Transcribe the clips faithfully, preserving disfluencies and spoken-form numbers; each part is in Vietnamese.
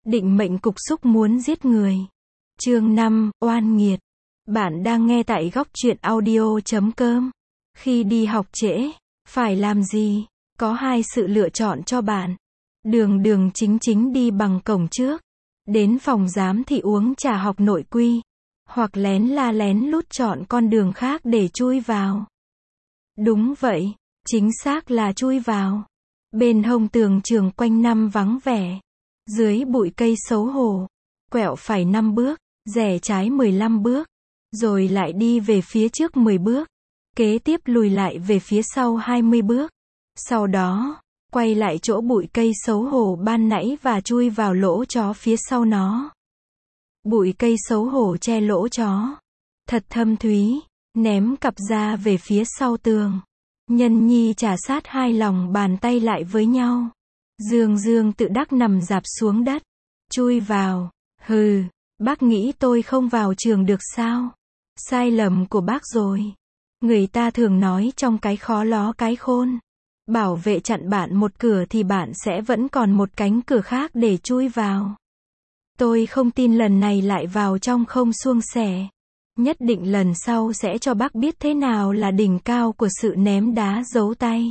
Định mệnh cục súc muốn giết người. Chương năm, oan nghiệt. Bạn đang nghe tại góc truyện audio chấm com. Khi đi học trễ, phải làm gì? Có hai sự lựa chọn cho bạn. Đường đường chính chính đi bằng cổng trước, đến phòng giám thị uống trà học nội quy, hoặc lén la lén lút chọn con đường khác để chui vào. Đúng vậy, chính xác là chui vào. Bên hông tường trường quanh năm vắng vẻ. Dưới bụi cây xấu hổ, quẹo phải năm bước, rẽ trái mười lăm bước, rồi lại đi về phía trước mười bước, kế tiếp lùi lại về phía sau hai mươi bước. Sau đó, quay lại chỗ bụi cây xấu hổ ban nãy và chui vào lỗ chó phía sau nó. Bụi cây xấu hổ che lỗ chó. Thật thâm thúy, ném cặp ra về phía sau tường. Nhân nhi trà sát hai lòng bàn tay lại với nhau. Dương Dương tự đắc nằm dạp xuống đất. Chui vào. Hừ, bác nghĩ tôi không vào trường được sao? Sai lầm của bác rồi. Người ta thường nói trong cái khó ló cái khôn. Bảo vệ chặn bạn một cửa thì bạn sẽ vẫn còn một cánh cửa khác để chui vào. Tôi không tin lần này lại vào trong không suôn sẻ. Nhất định lần sau sẽ cho bác biết thế nào là đỉnh cao của sự ném đá giấu tay.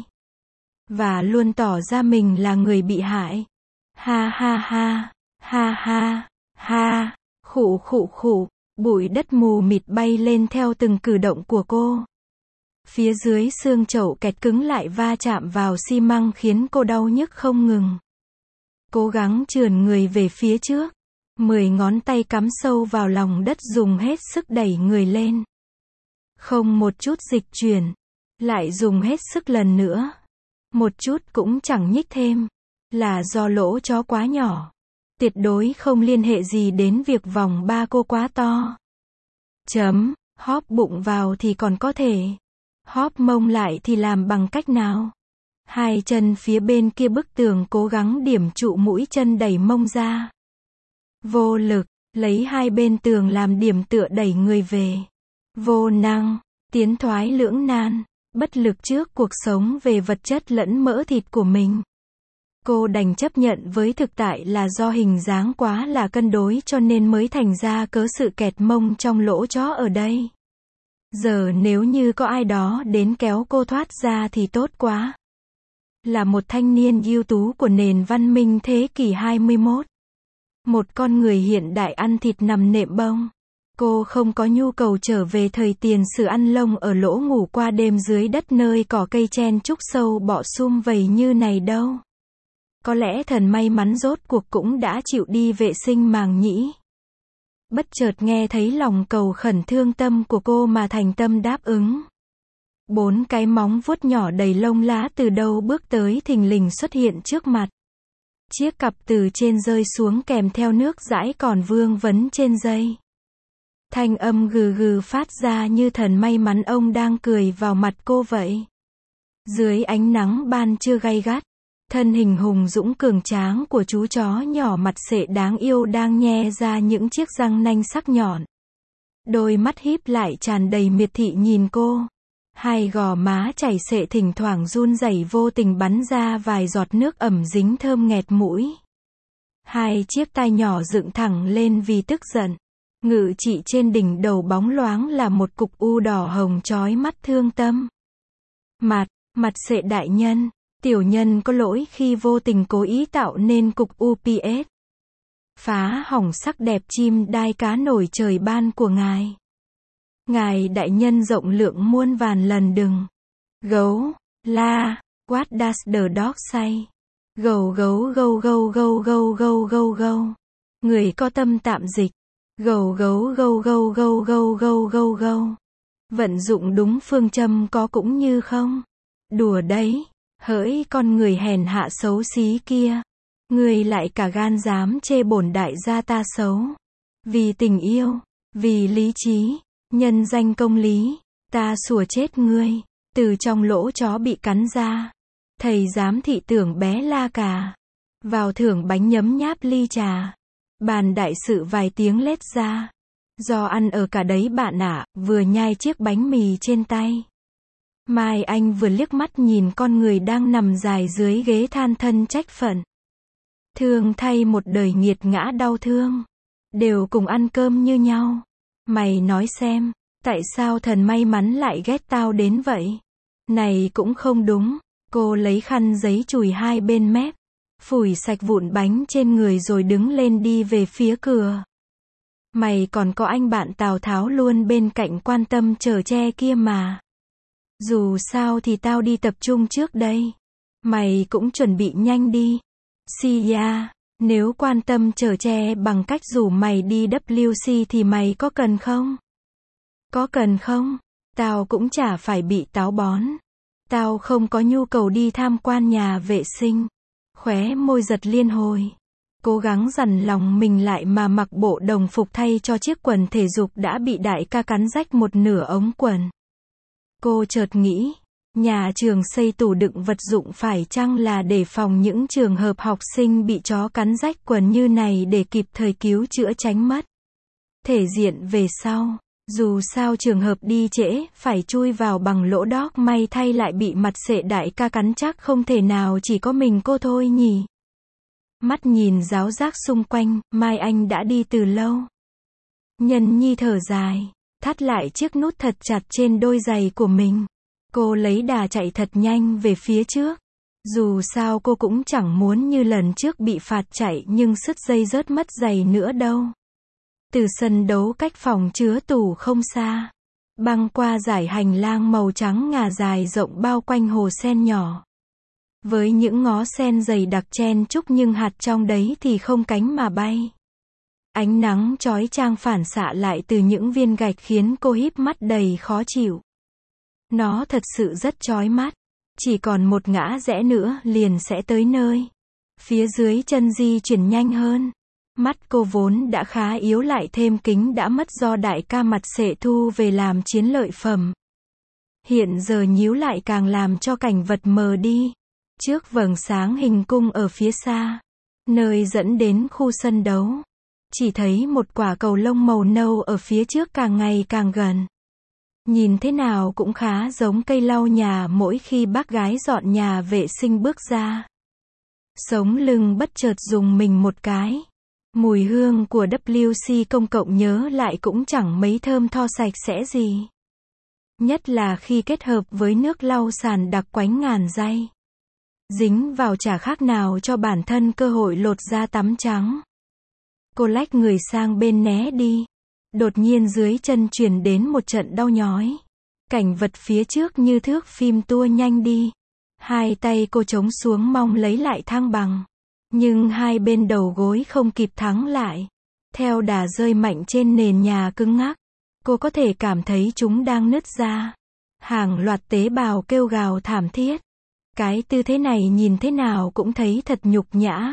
Và luôn tỏ ra mình là người bị hại. Ha ha ha, ha ha, ha, khụ khụ khụ, bụi đất mù mịt bay lên theo từng cử động của cô. Phía dưới xương chậu kẹt cứng lại va chạm vào xi măng khiến cô đau nhức không ngừng. Cố gắng trườn người về phía trước. Mười ngón tay cắm sâu vào lòng đất dùng hết sức đẩy người lên. Không một chút dịch chuyển. Lại dùng hết sức lần nữa. Một chút cũng chẳng nhích thêm. Là do lỗ chó quá nhỏ. Tuyệt đối không liên hệ gì đến việc vòng ba cô quá to. Chấm, hóp bụng vào thì còn có thể. Hóp mông lại thì làm bằng cách nào? Hai chân phía bên kia bức tường cố gắng điểm trụ mũi chân đẩy mông ra. Vô lực, lấy hai bên tường làm điểm tựa đẩy người về. Vô năng, tiến thoái lưỡng nan, bất lực trước cuộc sống về vật chất lẫn mỡ thịt của mình. Cô đành chấp nhận với thực tại là do hình dáng quá là cân đối cho nên mới thành ra cớ sự kẹt mông trong lỗ chó ở đây. Giờ nếu như có ai đó đến kéo cô thoát ra thì tốt quá. Là một thanh niên ưu tú của nền văn minh thế kỷ hai mươi mốt. Một con người hiện đại ăn thịt nằm nệm bông. Cô không có nhu cầu trở về thời tiền sử ăn lông ở lỗ ngủ qua đêm dưới đất nơi cỏ cây chen trúc sâu bọ sum vầy như này đâu. Có lẽ thần may mắn rốt cuộc cũng đã chịu đi vệ sinh màng nhĩ. Bất chợt nghe thấy lòng cầu khẩn thương tâm của cô mà thành tâm đáp ứng. Bốn cái móng vuốt nhỏ đầy lông lá từ đâu bước tới thình lình xuất hiện trước mặt. Chiếc cặp từ trên rơi xuống kèm theo nước dãi còn vương vấn trên dây. Thanh âm gừ gừ phát ra như thần may mắn ông đang cười vào mặt cô vậy. Dưới ánh nắng ban trưa gay gắt, thân hình hùng dũng cường tráng của chú chó nhỏ mặt sệ đáng yêu đang nhe ra những chiếc răng nanh sắc nhọn. Đôi mắt híp lại tràn đầy miệt thị nhìn cô. Hai gò má chảy xệ thỉnh thoảng run rẩy vô tình bắn ra vài giọt nước ẩm dính thơm nghẹt mũi. Hai chiếc tai nhỏ dựng thẳng lên vì tức giận. Ngự trị trên đỉnh đầu bóng loáng là một cục u đỏ hồng chói mắt thương tâm. Mặt, mặt sệ đại nhân, tiểu nhân có lỗi khi vô tình cố ý tạo nên cục u pê ét. Phá hỏng sắc đẹp chim đai cá nổi trời ban của ngài. Ngài đại nhân rộng lượng muôn vàn lần đừng. Gấu, la, what does the dog say? Gầu gấu gâu gâu gâu gâu gâu gâu gâu. Người có tâm tạm dịch. Gầu gấu gâu gâu gâu gâu gâu gâu gâu. Vận dụng đúng phương châm có cũng như không. Đùa đấy, hỡi con người hèn hạ xấu xí kia. Người lại cả gan dám chê bổn đại gia ta xấu. Vì tình yêu, vì lý trí. Nhân danh công lý, ta sủa chết ngươi. Từ trong lỗ chó bị cắn ra. Thầy giám thị tưởng bé la cà. Vào thưởng bánh nhấm nháp ly trà. Bàn đại sự vài tiếng lết ra. Do ăn ở cả đấy bạn ạ, vừa nhai chiếc bánh mì trên tay. Mai Anh vừa liếc mắt nhìn con người đang nằm dài dưới ghế than thân trách phận. Thương thay một đời nghiệt ngã đau thương. Đều cùng ăn cơm như nhau. Mày nói xem, tại sao thần may mắn lại ghét tao đến vậy? Này cũng không đúng. Cô lấy khăn giấy chùi hai bên mép, phủi sạch vụn bánh trên người rồi đứng lên đi về phía cửa. Mày còn có anh bạn Tào Tháo luôn bên cạnh quan tâm chở che kia mà. Dù sao thì tao đi tập trung trước đây. Mày cũng chuẩn bị nhanh đi. Sia, nếu quan tâm chở che bằng cách rủ mày đi W C thì mày có cần không? Có cần không? Tao cũng chả phải bị táo bón. Tao không có nhu cầu đi tham quan nhà vệ sinh. Khóe môi giật liên hồi. Cố gắng dằn lòng mình lại mà mặc bộ đồng phục thay cho chiếc quần thể dục đã bị đại ca cắn rách một nửa ống quần. Cô chợt nghĩ, nhà trường xây tủ đựng vật dụng phải chăng là để phòng những trường hợp học sinh bị chó cắn rách quần như này để kịp thời cứu chữa tránh mất thể diện về sau. Dù sao trường hợp đi trễ, phải chui vào bằng lỗ đóc may thay lại bị mặt sệ đại ca cắn chắc không thể nào chỉ có mình cô thôi nhỉ. Mắt nhìn giáo giác xung quanh, Mai Anh đã đi từ lâu. Nhân Nhi thở dài, thắt lại chiếc nút thật chặt trên đôi giày của mình. Cô lấy đà chạy thật nhanh về phía trước. Dù sao cô cũng chẳng muốn như lần trước bị phạt chạy nhưng sứt dây rớt mất giày nữa đâu. Từ sân đấu cách phòng chứa tủ không xa, băng qua dải hành lang màu trắng ngà dài rộng bao quanh hồ sen nhỏ. Với những ngó sen dày đặc chen chúc nhưng hạt trong đấy thì không cánh mà bay. Ánh nắng chói chang phản xạ lại từ những viên gạch khiến cô híp mắt đầy khó chịu. Nó thật sự rất chói mắt. Chỉ còn một ngã rẽ nữa liền sẽ tới nơi. Phía dưới chân di chuyển nhanh hơn. Mắt cô vốn đã khá yếu lại thêm kính đã mất do đại ca mặt sệ thu về làm chiến lợi phẩm. Hiện giờ nhíu lại càng làm cho cảnh vật mờ đi. Trước vầng sáng hình cung ở phía xa, nơi dẫn đến khu sân đấu, chỉ thấy một quả cầu lông màu nâu ở phía trước càng ngày càng gần. Nhìn thế nào cũng khá giống cây lau nhà mỗi khi bác gái dọn nhà vệ sinh bước ra. Sống lưng bất chợt rùng mình một cái. Mùi hương của W C công cộng nhớ lại cũng chẳng mấy thơm tho sạch sẽ gì. Nhất là khi kết hợp với nước lau sàn đặc quánh ngàn day. Dính vào chả khác nào cho bản thân cơ hội lột da tắm trắng. Cô lách người sang bên né đi. Đột nhiên dưới chân truyền đến một trận đau nhói. Cảnh vật phía trước như thước phim tua nhanh đi. Hai tay cô chống xuống mong lấy lại thăng bằng. Nhưng hai bên đầu gối không kịp thắng lại. Theo đà rơi mạnh trên nền nhà cứng ngắc. Cô có thể cảm thấy chúng đang nứt ra. Hàng loạt tế bào kêu gào thảm thiết. Cái tư thế này nhìn thế nào cũng thấy thật nhục nhã.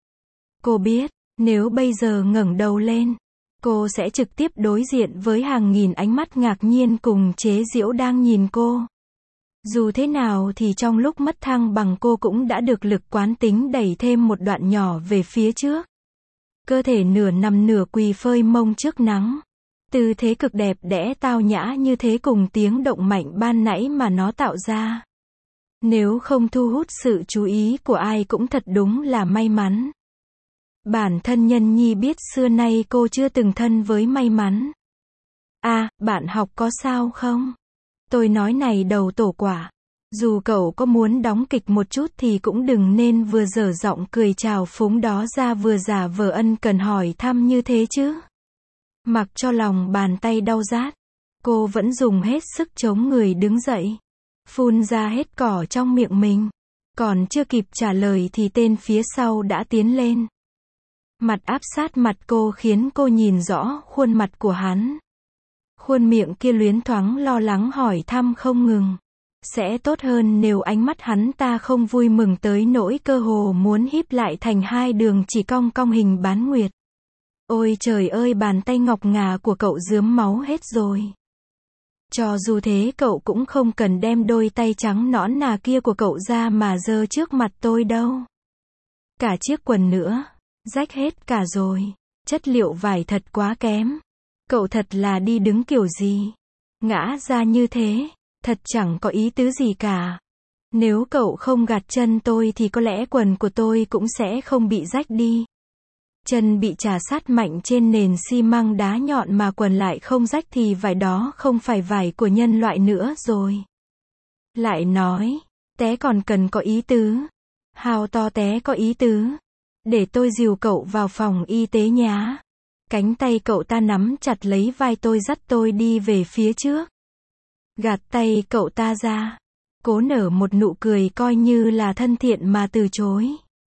Cô biết, nếu bây giờ ngẩng đầu lên, cô sẽ trực tiếp đối diện với hàng nghìn ánh mắt ngạc nhiên cùng chế giễu đang nhìn cô. Dù thế nào thì trong lúc mất thăng bằng cô cũng đã được lực quán tính đẩy thêm một đoạn nhỏ về phía trước. Cơ thể nửa nằm nửa quỳ phơi mông trước nắng. Tư thế cực đẹp đẽ tao nhã như thế cùng tiếng động mạnh ban nãy mà nó tạo ra. Nếu không thu hút sự chú ý của ai cũng thật đúng là may mắn. Bản thân Nhân Nhi biết xưa nay cô chưa từng thân với may mắn. À, bạn học có sao không? Tôi nói này đầu tổ quả. Dù cậu có muốn đóng kịch một chút thì cũng đừng nên vừa dở giọng cười chào phúng đó ra vừa giả vờ ân cần hỏi thăm như thế chứ. Mặc cho lòng bàn tay đau rát, cô vẫn dùng hết sức chống người đứng dậy. Phun ra hết cỏ trong miệng mình. Còn chưa kịp trả lời thì tên phía sau đã tiến lên. Mặt áp sát mặt cô khiến cô nhìn rõ khuôn mặt của hắn. Khuôn miệng kia luyến thoáng lo lắng hỏi thăm không ngừng. Sẽ tốt hơn nếu ánh mắt hắn ta không vui mừng tới nỗi cơ hồ muốn híp lại thành hai đường chỉ cong cong hình bán nguyệt. Ôi trời ơi, bàn tay ngọc ngà của cậu rướm máu hết rồi. Cho dù thế cậu cũng không cần đem đôi tay trắng nõn nà kia của cậu ra mà giơ trước mặt tôi đâu. Cả chiếc quần nữa, rách hết cả rồi. Chất liệu vải thật quá kém. Cậu thật là đi đứng kiểu gì? Ngã ra như thế, thật chẳng có ý tứ gì cả. Nếu cậu không gạt chân tôi thì có lẽ quần của tôi cũng sẽ không bị rách đi. Chân bị chà sát mạnh trên nền xi măng đá nhọn mà quần lại không rách thì vải đó không phải vải của nhân loại nữa rồi. Lại nói, té còn cần có ý tứ. Hào to té có ý tứ. Để tôi dìu cậu vào phòng y tế nhá. Cánh tay cậu ta nắm chặt lấy vai tôi dắt tôi đi về phía trước. Gạt tay cậu ta ra. Cố nở một nụ cười coi như là thân thiện mà từ chối.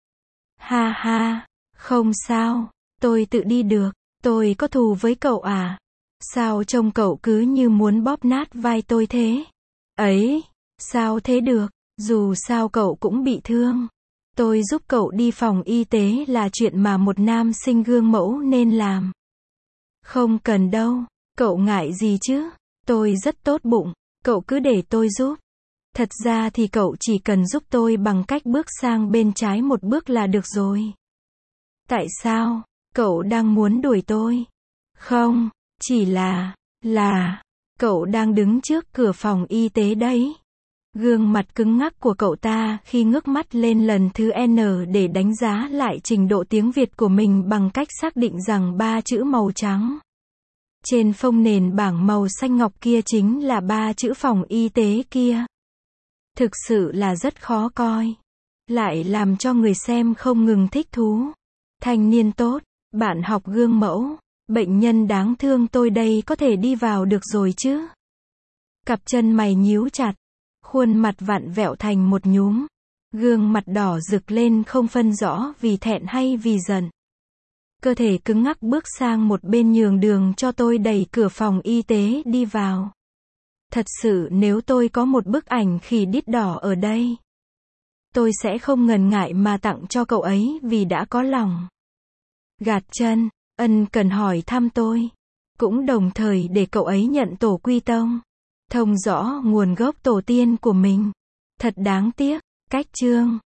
Ha ha, không sao, tôi tự đi được, tôi có thù với cậu à? Sao trông cậu cứ như muốn bóp nát vai tôi thế? Ấy, sao thế được, dù sao cậu cũng bị thương. Tôi giúp cậu đi phòng y tế là chuyện mà một nam sinh gương mẫu nên làm. Không cần đâu, cậu ngại gì chứ? Tôi rất tốt bụng, cậu cứ để tôi giúp. Thật ra thì cậu chỉ cần giúp tôi bằng cách bước sang bên trái một bước là được rồi. Tại sao? Cậu đang muốn đuổi tôi? Không, chỉ là, là, cậu đang đứng trước cửa phòng y tế đấy. Gương mặt cứng ngắc của cậu ta khi ngước mắt lên lần thứ N để đánh giá lại trình độ tiếng Việt của mình bằng cách xác định rằng ba chữ màu trắng trên phông nền bảng màu xanh ngọc kia chính là ba chữ phòng y tế kia. Thực sự là rất khó coi. Lại làm cho người xem không ngừng thích thú. Thanh niên tốt, bạn học gương mẫu, bệnh nhân đáng thương tôi đây có thể đi vào được rồi chứ? Cặp chân mày nhíu chặt, khuôn mặt vặn vẹo thành một nhúm, gương mặt đỏ rực lên không phân rõ vì thẹn hay vì giận. Cơ thể cứng ngắc bước sang một bên nhường đường cho tôi đẩy cửa phòng y tế đi vào. Thật sự nếu tôi có một bức ảnh khỉ đít đỏ ở đây, tôi sẽ không ngần ngại mà tặng cho cậu ấy vì đã có lòng. Gạt chân, ân cần hỏi thăm tôi. Cũng đồng thời để cậu ấy nhận tổ quy tông. Thông rõ nguồn gốc tổ tiên của mình. Thật đáng tiếc, cách chương.